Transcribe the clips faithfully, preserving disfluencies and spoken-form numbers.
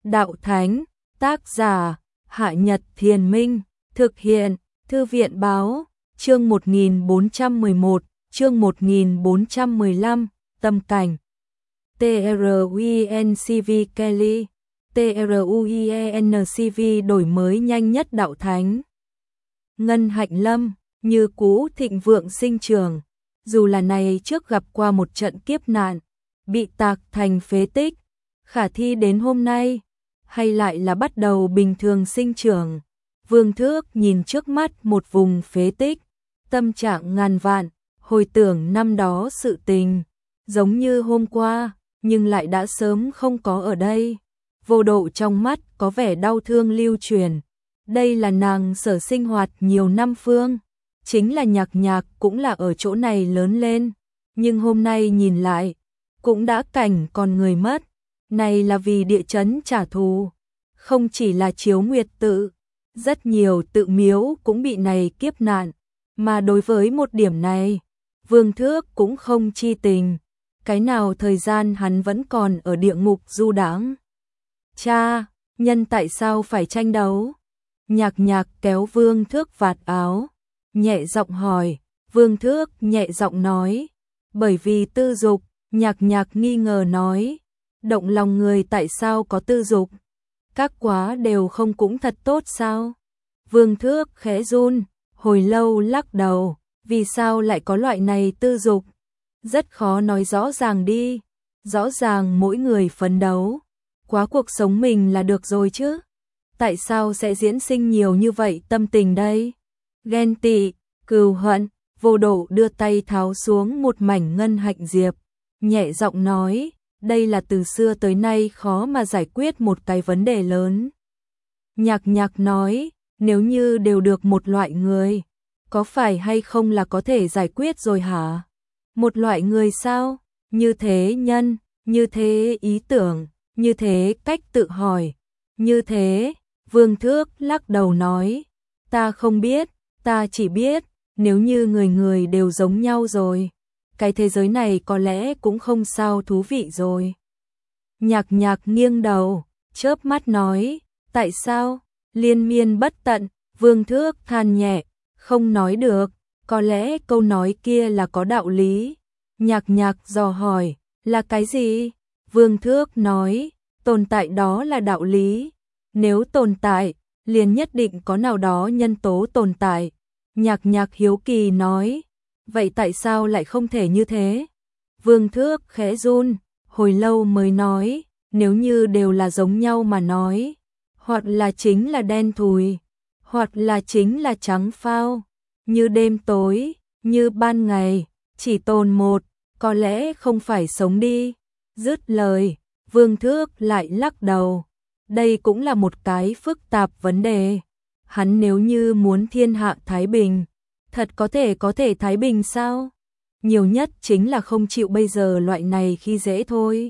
Đạo Thánh, tác giả, Hạ Nhật Thiền Minh, thực hiện, Thư viện Báo, chương một nghìn bốn trăm mười một, chương một nghìn bốn trăm mười lăm, Tâm Cảnh. TRUENCV Kelly, TRUENCV đổi mới nhanh nhất Đạo Thánh. Ngân Hạnh Lâm, như cũ thịnh vượng sinh trường, dù là này trước gặp qua một trận kiếp nạn, bị tạc thành phế tích, khả thi đến hôm nay, hay lại là bắt đầu bình thường sinh trưởng. Vương Thước nhìn trước mắt một vùng phế tích, tâm trạng ngàn vạn, hồi tưởng năm đó sự tình, giống như hôm qua, nhưng lại đã sớm không có ở đây. Vô Độ trong mắt có vẻ đau thương lưu truyền, đây là nàng sở sinh hoạt nhiều năm phương, chính là Nhạc Nhạc cũng là ở chỗ này lớn lên, nhưng hôm nay nhìn lại, cũng đã cảnh còn người mất, này là vì địa chấn trả thù, không chỉ là Chiếu Nguyệt tự, rất nhiều tự miếu cũng bị này kiếp nạn, mà đối với một điểm này, Vương Thước cũng không chi tình, cái nào thời gian hắn vẫn còn ở địa ngục du đãng. Cha, nhân tại sao phải tranh đấu? Nhạc Nhạc kéo Vương Thước vạt áo, nhẹ giọng hỏi. Vương Thước nhẹ giọng nói, bởi vì tư dục. Nhạc Nhạc nghi ngờ nói, động lòng người tại sao có tư dục? Các quá đều không cũng thật tốt sao? Vương Thước khẽ run, hồi lâu lắc đầu, vì sao lại có loại này tư dục? Rất khó nói rõ ràng đi, rõ ràng mỗi người phấn đấu, quá cuộc sống mình là được rồi chứ. Tại sao sẽ diễn sinh nhiều như vậy tâm tình đây? Ghen tị, cừu hận. Vô Độ đưa tay tháo xuống một mảnh ngân hạnh diệp, nhẹ giọng nói, đây là từ xưa tới nay khó mà giải quyết một cái vấn đề lớn. Nhạc Nhạc nói, nếu như đều được một loại người, có phải hay không là có thể giải quyết rồi hả? Một loại người sao? Như thế nhân, như thế ý tưởng, như thế cách tự hỏi, như thế. Vương Thước lắc đầu nói, ta không biết, ta chỉ biết, nếu như người người đều giống nhau rồi, cái thế giới này có lẽ cũng không sao thú vị rồi. Nhạc Nhạc nghiêng đầu, chớp mắt nói, tại sao? Liên miên bất tận. Vương Thước than nhẹ, không nói được, có lẽ câu nói kia là có đạo lý. Nhạc Nhạc dò hỏi, là cái gì? Vương Thước nói, tồn tại đó là đạo lý. Nếu tồn tại, liền nhất định có nào đó nhân tố tồn tại. Nhạc Nhạc hiếu kỳ nói, vậy tại sao lại không thể như thế? Vương Thước khẽ run, hồi lâu mới nói, nếu như đều là giống nhau mà nói, hoặc là chính là đen thùi, hoặc là chính là trắng phao, như đêm tối, như ban ngày, chỉ tồn một, có lẽ không phải sống đi. Dứt lời, Vương Thước lại lắc đầu, đây cũng là một cái phức tạp vấn đề. Hắn nếu như muốn thiên hạ thái bình, thật có thể có thể thái bình sao? Nhiều nhất chính là không chịu bây giờ loại này khi dễ thôi.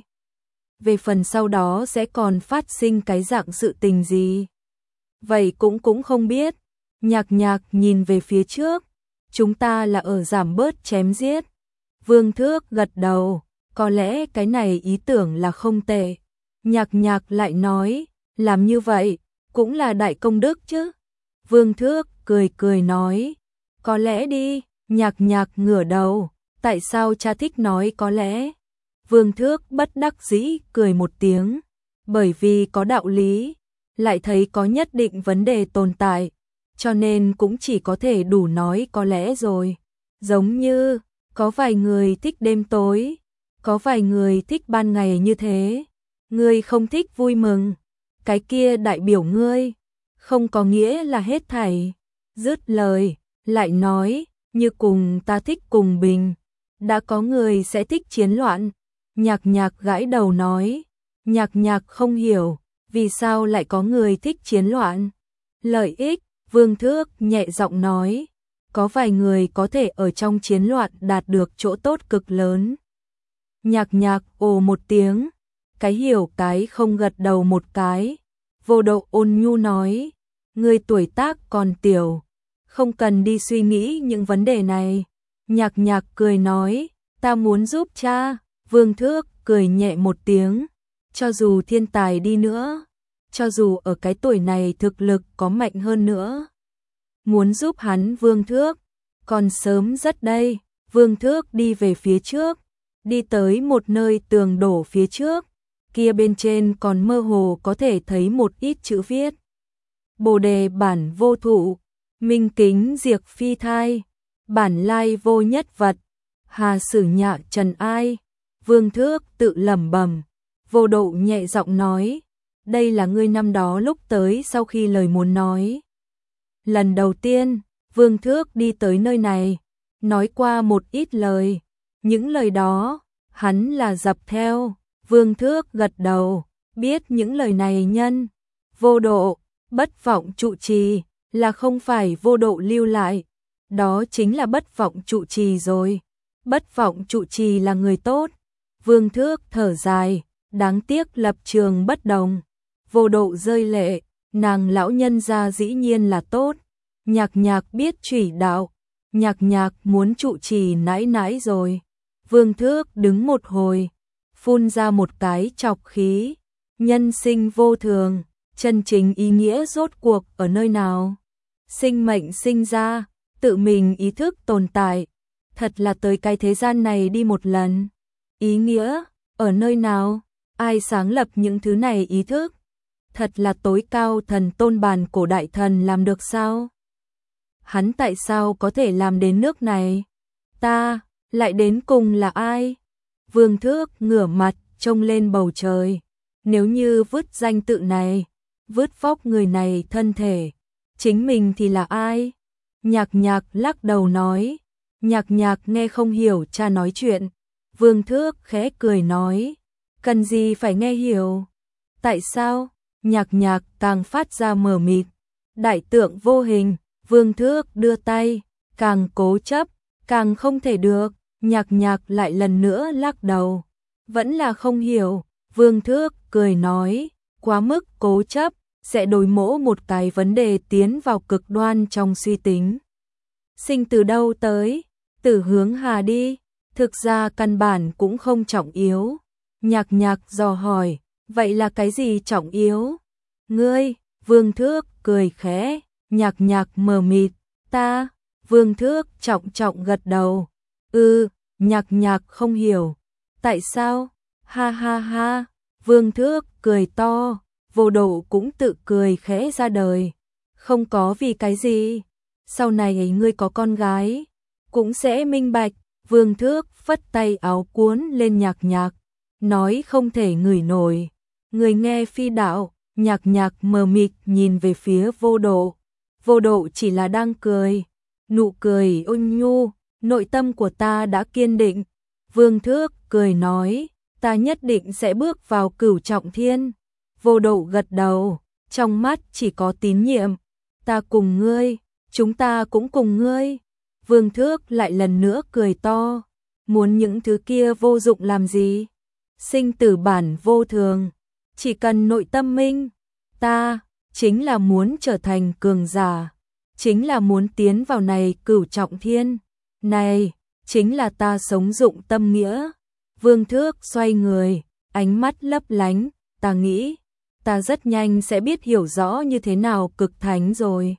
Về phần sau đó sẽ còn phát sinh cái dạng sự tình gì? Vậy cũng cũng không biết. Nhạc Nhạc nhìn về phía trước, chúng ta là ở giảm bớt chém giết. Vương Thước gật đầu, có lẽ cái này ý tưởng là không tệ. Nhạc Nhạc lại nói, làm như vậy, cũng là đại công đức chứ. Vương Thước cười cười nói, có lẽ đi. Nhạc Nhạc ngửa đầu, tại sao cha thích nói có lẽ? Vương Thước bất đắc dĩ cười một tiếng, bởi vì có đạo lý, lại thấy có nhất định vấn đề tồn tại, cho nên cũng chỉ có thể đủ nói có lẽ rồi. Giống như, có vài người thích đêm tối, có vài người thích ban ngày như thế. Ngươi không thích vui mừng, cái kia đại biểu ngươi không có nghĩa là hết thảy. Dứt lời, lại nói, như cùng ta thích cùng bình, đã có người sẽ thích chiến loạn. Nhạc Nhạc gãi đầu nói, Nhạc Nhạc không hiểu, vì sao lại có người thích chiến loạn? Lợi ích. Vương Thước nhẹ giọng nói, có vài người có thể ở trong chiến loạn đạt được chỗ tốt cực lớn. Nhạc Nhạc ồ một tiếng, cái hiểu cái không gật đầu một cái. Vô Độ ôn nhu nói, người tuổi tác còn tiểu, không cần đi suy nghĩ những vấn đề này. Nhạc Nhạc cười nói, ta muốn giúp cha. Vương Thước cười nhẹ một tiếng, cho dù thiên tài đi nữa, cho dù ở cái tuổi này thực lực có mạnh hơn nữa. Muốn giúp hắn Vương Thước, còn sớm rất đây. Vương Thước đi về phía trước, đi tới một nơi tường đổ phía trước, kia bên trên còn mơ hồ có thể thấy một ít chữ viết. Bồ đề bản vô thụ, minh kính diệt phi thai, bản lai vô nhất vật, hà sử nhạ trần ai. Vương Thước tự lẩm bẩm, Vô Độ nhẹ giọng nói, đây là ngươi năm đó lúc tới sau khi lời muốn nói. Lần đầu tiên, Vương Thước đi tới nơi này, nói qua một ít lời, những lời đó, hắn là dập theo. Vương Thước gật đầu, biết những lời này nhân. Vô Độ, bất vọng trụ trì, là không phải Vô Độ lưu lại, đó chính là bất vọng trụ trì rồi. Bất vọng trụ trì là người tốt. Vương Thước thở dài, đáng tiếc lập trường bất đồng. Vô Độ rơi lệ, nàng lão nhân gia dĩ nhiên là tốt. Nhạc Nhạc biết trủy đạo, Nhạc Nhạc muốn trụ trì nãi nãi rồi. Vương Thước đứng một hồi, phun ra một cái trọc khí. Nhân sinh vô thường, chân chính ý nghĩa rốt cuộc ở nơi nào? Sinh mệnh sinh ra, tự mình ý thức tồn tại, thật là tới cái thế gian này đi một lần. Ý nghĩa, ở nơi nào? Ai sáng lập những thứ này ý thức? Thật là tối cao thần tôn bàn cổ đại thần làm được sao? Hắn tại sao có thể làm đến nước này? Ta, lại đến cùng là ai? Vương Thước ngửa mặt, trông lên bầu trời. Nếu như vứt danh tự này, vứt vóc người này thân thể, chính mình thì là ai? Nhạc Nhạc lắc đầu nói. Nhạc Nhạc nghe không hiểu cha nói chuyện. Vương Thước khẽ cười nói, cần gì phải nghe hiểu? Tại sao? Nhạc Nhạc càng phát ra mờ mịt. Đại tượng vô hình, Vương Thước đưa tay, càng cố chấp, càng không thể được. Nhạc Nhạc lại lần nữa lắc đầu, vẫn là không hiểu. Vương Thước cười nói, quá mức cố chấp, sẽ đối mỗ một cái vấn đề tiến vào cực đoan trong suy tính. Sinh từ đâu tới, tử hướng hà đi, thực ra căn bản cũng không trọng yếu. Nhạc Nhạc dò hỏi, vậy là cái gì trọng yếu? Ngươi, Vương Thước cười khẽ. Nhạc Nhạc mờ mịt, ta. Vương Thước trọng trọng gật đầu, ừ. Nhạc Nhạc không hiểu, tại sao? Ha ha ha. Vương Thước cười to. Vô Độ cũng tự cười khẽ ra đời, không có vì cái gì. Sau này ngươi có con gái, cũng sẽ minh bạch. Vương Thước phất tay áo cuốn lên Nhạc Nhạc, nói không thể ngửi nổi. Người nghe phi đạo. Nhạc Nhạc mờ mịt nhìn về phía Vô Độ. Vô Độ chỉ là đang cười, nụ cười ôn nhu, nội tâm của ta đã kiên định. Vương Thước cười nói, ta nhất định sẽ bước vào cửu trọng thiên. Vô Độ gật đầu, trong mắt chỉ có tín nhiệm. Ta cùng ngươi, chúng ta cũng cùng ngươi. Vương Thước lại lần nữa cười to, muốn những thứ kia vô dụng làm gì? Sinh tử bản vô thường, chỉ cần nội tâm minh. Ta chính là muốn trở thành cường giả, chính là muốn tiến vào này cửu trọng thiên. Này chính là ta sống dụng tâm nghĩa. Vương Thước xoay người, ánh mắt lấp lánh. Ta nghĩ, ta rất nhanh sẽ biết hiểu rõ như thế nào cực thánh rồi.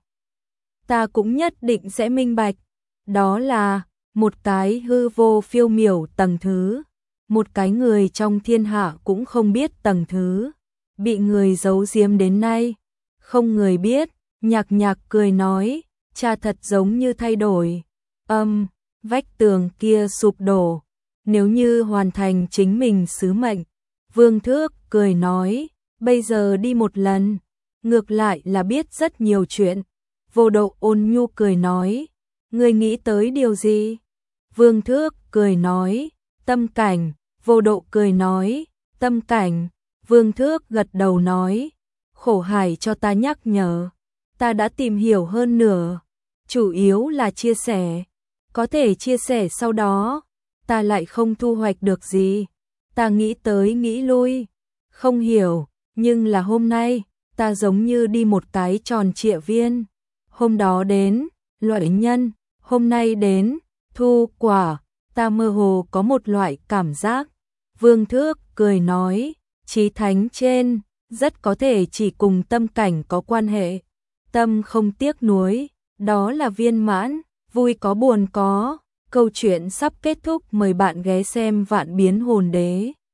Ta cũng nhất định sẽ minh bạch, đó là một cái hư vô phiêu miểu tầng thứ, một cái người trong thiên hạ cũng không biết tầng thứ, bị người giấu giếm đến nay, không người biết. Nhạc Nhạc cười nói, cha thật giống như thay đổi. Âm, vách tường kia sụp đổ, nếu như hoàn thành chính mình sứ mệnh. Vương Thước cười nói, bây giờ đi một lần, ngược lại là biết rất nhiều chuyện. Vô Độ ôn nhu cười nói, ngươi nghĩ tới điều gì? Vương Thước cười nói, tâm cảnh. Vô Độ cười nói, tâm cảnh. Vương Thước gật đầu nói, khổ hải cho ta nhắc nhở, ta đã tìm hiểu hơn nửa, chủ yếu là chia sẻ, có thể chia sẻ sau đó, ta lại không thu hoạch được gì, ta nghĩ tới nghĩ lui, không hiểu, nhưng là hôm nay, ta giống như đi một cái tròn trịa viên, hôm đó đến, loại nhân, hôm nay đến, thu quả, ta mơ hồ có một loại cảm giác. Vương Thước cười nói, chí thánh trên, rất có thể chỉ cùng tâm cảnh có quan hệ. Tâm không tiếc nuối, đó là viên mãn, vui có buồn có. Câu chuyện sắp kết thúc, mời bạn ghé xem Vạn Biến Hồn Đế.